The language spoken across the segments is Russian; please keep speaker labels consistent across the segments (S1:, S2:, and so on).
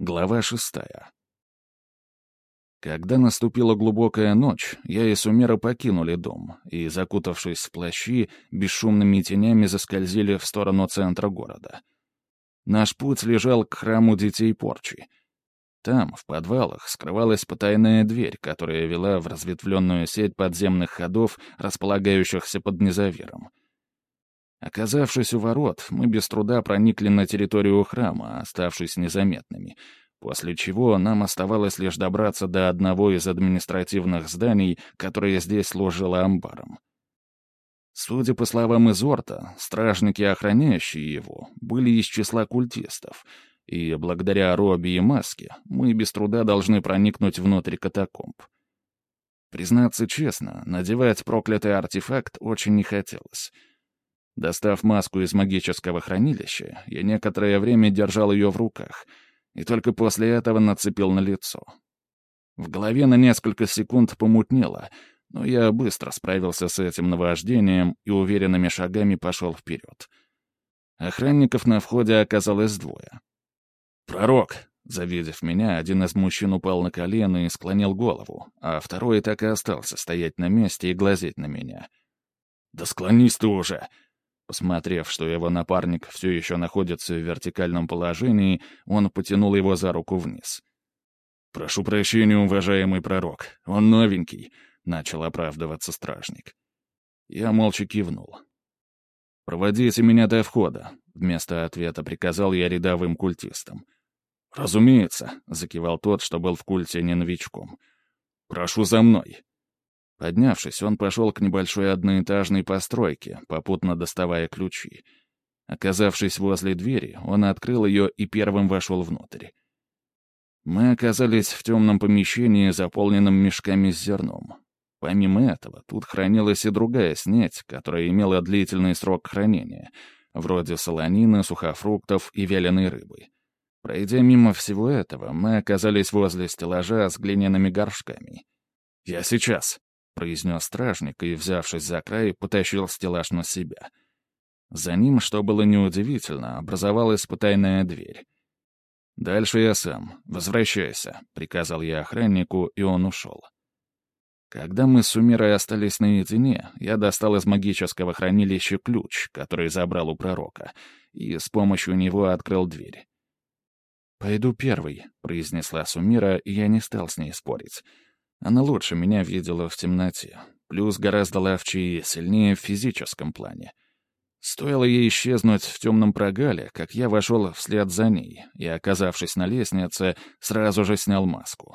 S1: Глава 6. Когда наступила глубокая ночь, я и Сумира покинули дом и, закутавшись в плащи, бесшумными тенями заскользили в сторону центра города. Наш путь лежал к храму Детей Порчи. Там, в подвалах, скрывалась потайная дверь, которая вела в разветвленную сеть подземных ходов, располагающихся под Незавиром. Оказавшись у ворот, мы без труда проникли на территорию храма, оставшись незаметными, после чего нам оставалось лишь добраться до одного из административных зданий, которое здесь служило амбаром. Судя по словам Изорта, стражники, охраняющие его, были из числа культистов, и благодаря Робби и Маске мы без труда должны проникнуть внутрь катакомб. Признаться честно, надевать проклятый артефакт очень не хотелось. Достав маску из магического хранилища, я некоторое время держал ее в руках, и только после этого нацепил на лицо. В голове на несколько секунд помутнело, но я быстро справился с этим наваждением и уверенными шагами пошел вперед. Охранников на входе оказалось двое. «Пророк!» — завидев меня, один из мужчин упал на колено и склонил голову, а второй так и остался стоять на месте и глазеть на меня. «Да склонись ты уже!» Посмотрев, что его напарник все еще находится в вертикальном положении, он потянул его за руку вниз. «Прошу прощения, уважаемый пророк, он новенький», — начал оправдываться стражник. Я молча кивнул. «Проводите меня до входа», — вместо ответа приказал я рядовым культистам. «Разумеется», — закивал тот, что был в культе не новичком. «Прошу за мной». Поднявшись, он пошел к небольшой одноэтажной постройке, попутно доставая ключи. Оказавшись возле двери, он открыл ее и первым вошел внутрь. Мы оказались в темном помещении, заполненном мешками с зерном. Помимо этого, тут хранилась и другая снеть, которая имела длительный срок хранения, вроде солонины, сухофруктов и вяленой рыбы. Пройдя мимо всего этого, мы оказались возле стеллажа с глиняными горшками. «Я сейчас», — произнес стражник и, взявшись за край, потащил стеллаж на себя. За ним, что было неудивительно, образовалась потайная дверь. «Дальше я сам. Возвращайся», — приказал я охраннику, и он ушел. Когда мы с Сумирой остались наедине, я достал из магического хранилища ключ, который забрал у пророка, и с помощью него открыл дверь. «Пойду первый», — произнесла Сумира, и я не стал с ней спорить. Она лучше меня видела в темноте, плюс гораздо ловче и сильнее в физическом плане. Стоило ей исчезнуть в темном прогале, как я вошел вслед за ней и, оказавшись на лестнице, сразу же снял маску.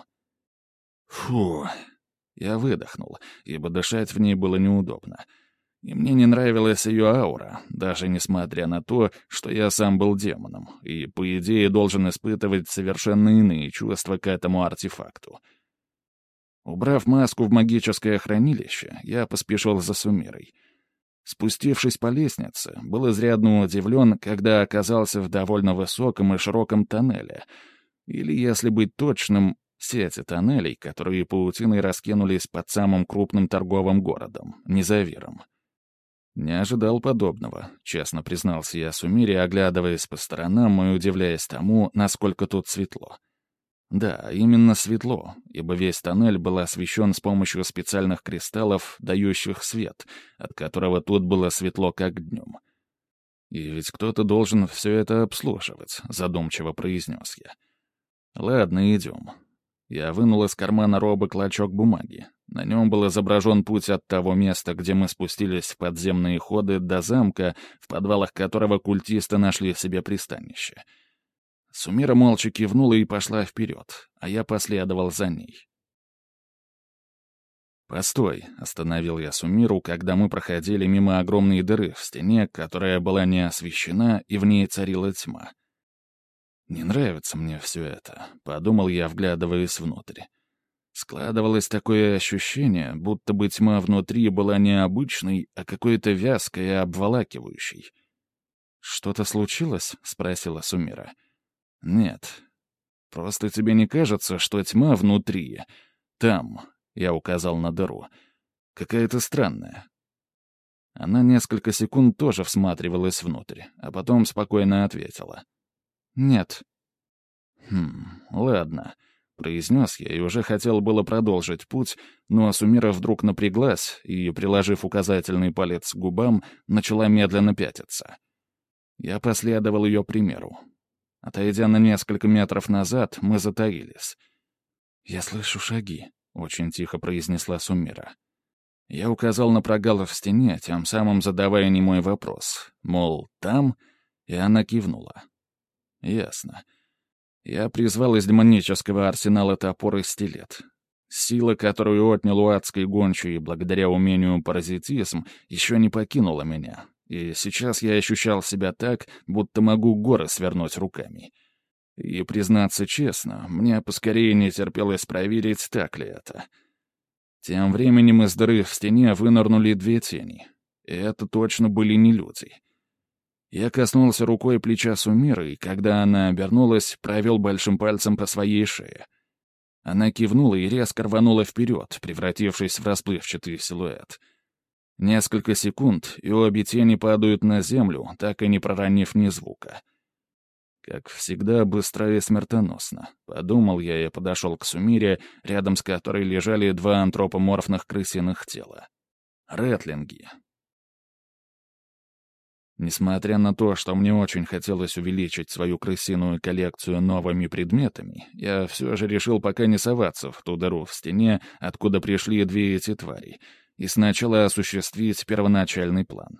S1: Фу! Я выдохнул, ибо дышать в ней было неудобно. И мне не нравилась ее аура, даже несмотря на то, что я сам был демоном, и, по идее, должен испытывать совершенно иные чувства к этому артефакту. Убрав маску в магическое хранилище, я поспешил за Сумирой. Спустившись по лестнице, был изрядно удивлен, когда оказался в довольно высоком и широком тоннеле. Или, если быть точным, сети тоннелей, которые паутиной раскинулись под самым крупным торговым городом — Незавиром. Не ожидал подобного, честно признался я Сумире, оглядываясь по сторонам и удивляясь тому, насколько тут светло. Да, именно светло, ибо весь тоннель был освещен с помощью специальных кристаллов, дающих свет, от которого тут было светло как днем. «И ведь кто-то должен все это обслуживать», — задумчиво произнес я. «Ладно, идем». Я вынул из кармана робы клочок бумаги. На нем был изображен путь от того места, где мы спустились в подземные ходы, до замка, в подвалах которого культисты нашли себе пристанище. Сумира молча кивнула и пошла вперед, а я последовал за ней. «Постой», — остановил я Сумиру, когда мы проходили мимо огромной дыры в стене, которая была не освещена, и в ней царила тьма. «Не нравится мне все это», — подумал я, вглядываясь внутрь. Складывалось такое ощущение, будто бы тьма внутри была не обычной, а какой-то вязкой и обволакивающей. «Что-то случилось?» — спросила Сумира. «Нет. Просто тебе не кажется, что тьма внутри? Там», — я указал на дыру, — «какая-то странная». Она несколько секунд тоже всматривалась внутрь, а потом спокойно ответила. «Нет». ладно», — произнес я и уже хотел было продолжить путь, но Сумира вдруг напряглась и, приложив указательный палец к губам, начала медленно пятиться. Я последовал ее примеру. Отойдя на несколько метров назад, мы затаились. «Я слышу шаги», — очень тихо произнесла Сумира. Я указал на прогал в стене, тем самым задавая немой вопрос. Мол, там? И она кивнула. Ясно. Я призвал из демонического арсенала топор и стилет. Сила, которую отнял у адской гончей благодаря умению паразитизм, еще не покинула меня. И сейчас я ощущал себя так, будто могу горы свернуть руками. И, признаться честно, мне поскорее не терпелось проверить, так ли это. Тем временем из дыры в стене вынырнули две тени. И это точно были не люди. Я коснулся рукой плеча Сумиры, и когда она обернулась, провел большим пальцем по своей шее. Она кивнула и резко рванула вперед, превратившись в расплывчатый силуэт. Несколько секунд, и обе тени падают на землю, так и не проронив ни звука. Как всегда, быстро и смертоносно. Подумал я и подошел к Сумире, рядом с которой лежали два антропоморфных крысиных тела. Рэтлинги. Несмотря на то, что мне очень хотелось увеличить свою крысиную коллекцию новыми предметами, я все же решил пока не соваться в ту дыру в стене, откуда пришли две эти твари, и сначала осуществить первоначальный план.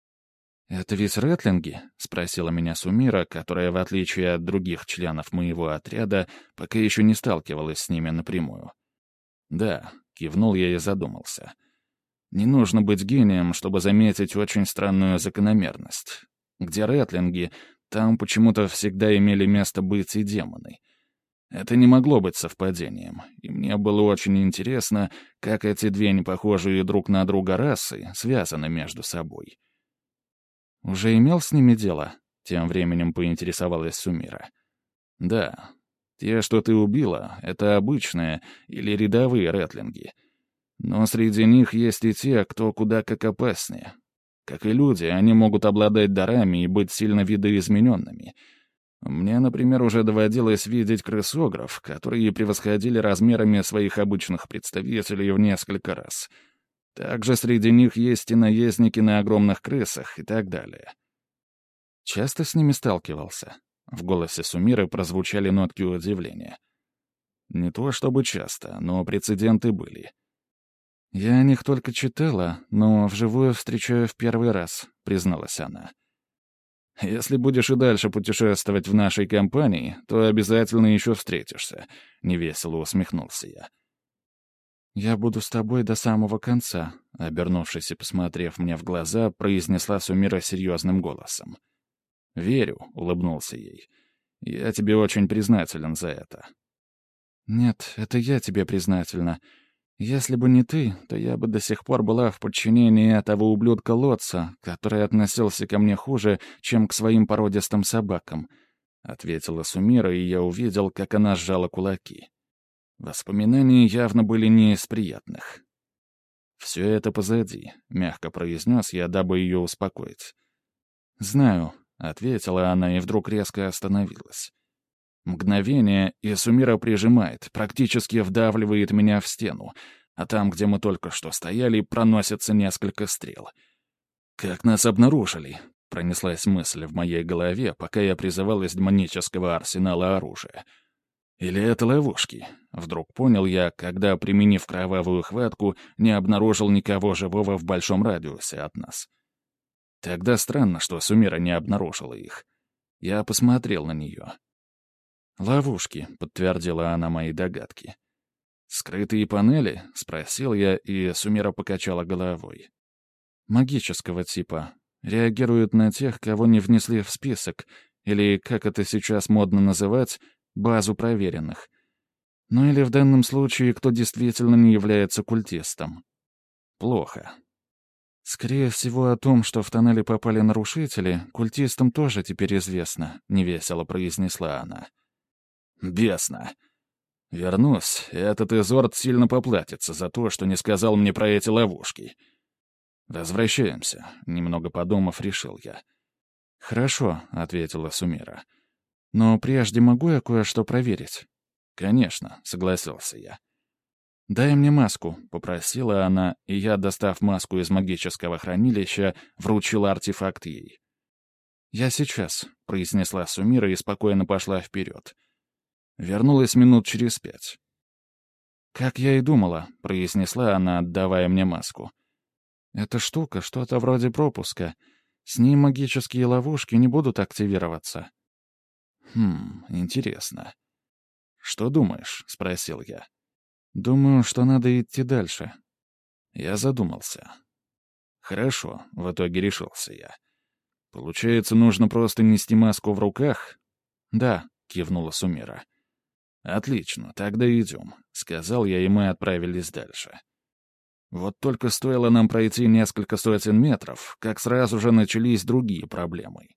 S1: «Это ведь рэтлинги?» — спросила меня Сумира, которая, в отличие от других членов моего отряда, пока еще не сталкивалась с ними напрямую. «Да», — кивнул я и задумался. «Не нужно быть гением, чтобы заметить очень странную закономерность. Где рэтлинги, там почему-то всегда имели место быть и демоны. Это не могло быть совпадением, и мне было очень интересно, как эти две непохожие друг на друга расы связаны между собой». «Уже имел с ними дело?» — тем временем поинтересовалась Сумира. «Да. Те, что ты убила, — это обычные или рядовые рэтлинги. Но среди них есть и те, кто куда как опаснее. Как и люди, они могут обладать дарами и быть сильно видоизмененными. Мне, например, уже доводилось видеть крысогров, которые превосходили размерами своих обычных представителей в несколько раз. Также среди них есть и наездники на огромных крысах и так далее». «Часто с ними сталкивался?» В голосе Сумиры прозвучали нотки удивления. «Не то чтобы часто, но прецеденты были». «Я о них только читала, но вживую встречаю в первый раз», — призналась она. «Если будешь и дальше путешествовать в нашей компании, то обязательно еще встретишься», — невесело усмехнулся я. «Я буду с тобой до самого конца», — обернувшись и посмотрев мне в глаза, произнесла Сумира серьезным голосом. «Верю», — улыбнулся ей. «Я тебе очень признателен за это». «Нет, это я тебе признательна. Если бы не ты, то я бы до сих пор была в подчинении этого ублюдка Лотца, который относился ко мне хуже, чем к своим породистым собакам», — ответила Сумира, и я увидел, как она сжала кулаки. Воспоминания явно были не из приятных. «Все это позади», — мягко произнес я, дабы ее успокоить. «Знаю», — ответила она и вдруг резко остановилась. Мгновение, и Сумира прижимает, практически вдавливает меня в стену, а там, где мы только что стояли, проносятся несколько стрел. «Как нас обнаружили?» — пронеслась мысль в моей голове, пока я призывал из демонического арсенала оружия. «Или это ловушки?» — вдруг понял я, когда, применив кровавую хватку, не обнаружил никого живого в большом радиусе от нас. Тогда странно, что Сумира не обнаружила их. Я посмотрел на нее. «Ловушки», — подтвердила она мои догадки. «Скрытые панели?» — спросил я, и Сумира покачала головой. «Магического типа. Реагируют на тех, кого не внесли в список, или, как это сейчас модно называть, базу проверенных. Ну или в данном случае, кто действительно не является культистом. Плохо. Скорее всего, о том, что в тоннеле попали нарушители, культистам тоже теперь известно», — невесело произнесла она. «Бесно. Вернусь, и этот изорд сильно поплатится за то, что не сказал мне про эти ловушки. Возвращаемся», — немного подумав, решил я. «Хорошо», — ответила Сумира. Но прежде могу я кое-что проверить?» «Конечно», — согласился я. «Дай мне маску», — попросила она, и я, достав маску из магического хранилища, вручил артефакт ей. «Я сейчас», — произнесла Сумира и спокойно пошла вперед. Вернулась минут через 5. «Как я и думала», — произнесла она, отдавая мне маску. «Эта штука — что-то вроде пропуска. С ней магические ловушки не будут активироваться». Интересно. «Что думаешь?» — спросил я. «Думаю, что надо идти дальше». Я задумался. «Хорошо», — в итоге решился я. «Получается, нужно просто нести маску в руках?» «Да», — кивнула Сумира. «Отлично, тогда идем», — сказал я, и мы отправились дальше. Вот только стоило нам пройти несколько сотен метров, как сразу же начались другие проблемы.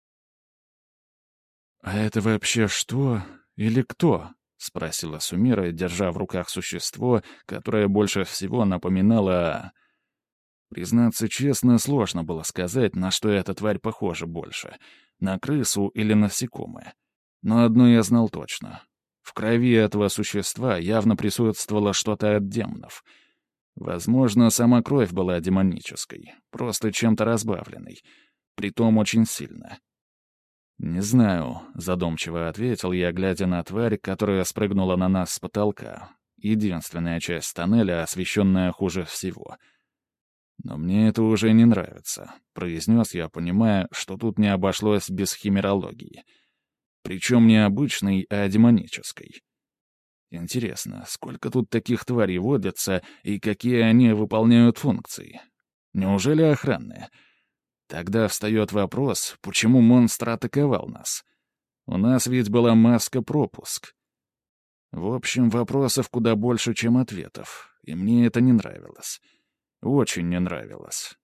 S1: «А это вообще что? Или кто?» — спросила Сумира, держа в руках существо, которое больше всего напоминало... Признаться честно, сложно было сказать, на что эта тварь похожа больше — на крысу или насекомое. Но одно я знал точно. В крови этого существа явно присутствовало что-то от демонов. Возможно, сама кровь была демонической, просто чем-то разбавленной, притом очень сильно. «Не знаю», — задумчиво ответил я, глядя на тварь, которая спрыгнула на нас с потолка. Единственная часть тоннеля, освещенная хуже всего. «Но мне это уже не нравится», — произнес я, понимая, что тут не обошлось без химерологии. Причем не обычной, а демонической. Интересно, сколько тут таких тварей водятся и какие они выполняют функции? Неужели охранные? Тогда встает вопрос, почему монстр атаковал нас? У нас ведь была маска-пропуск. В общем, вопросов куда больше, чем ответов, и мне это не нравилось. Очень не нравилось.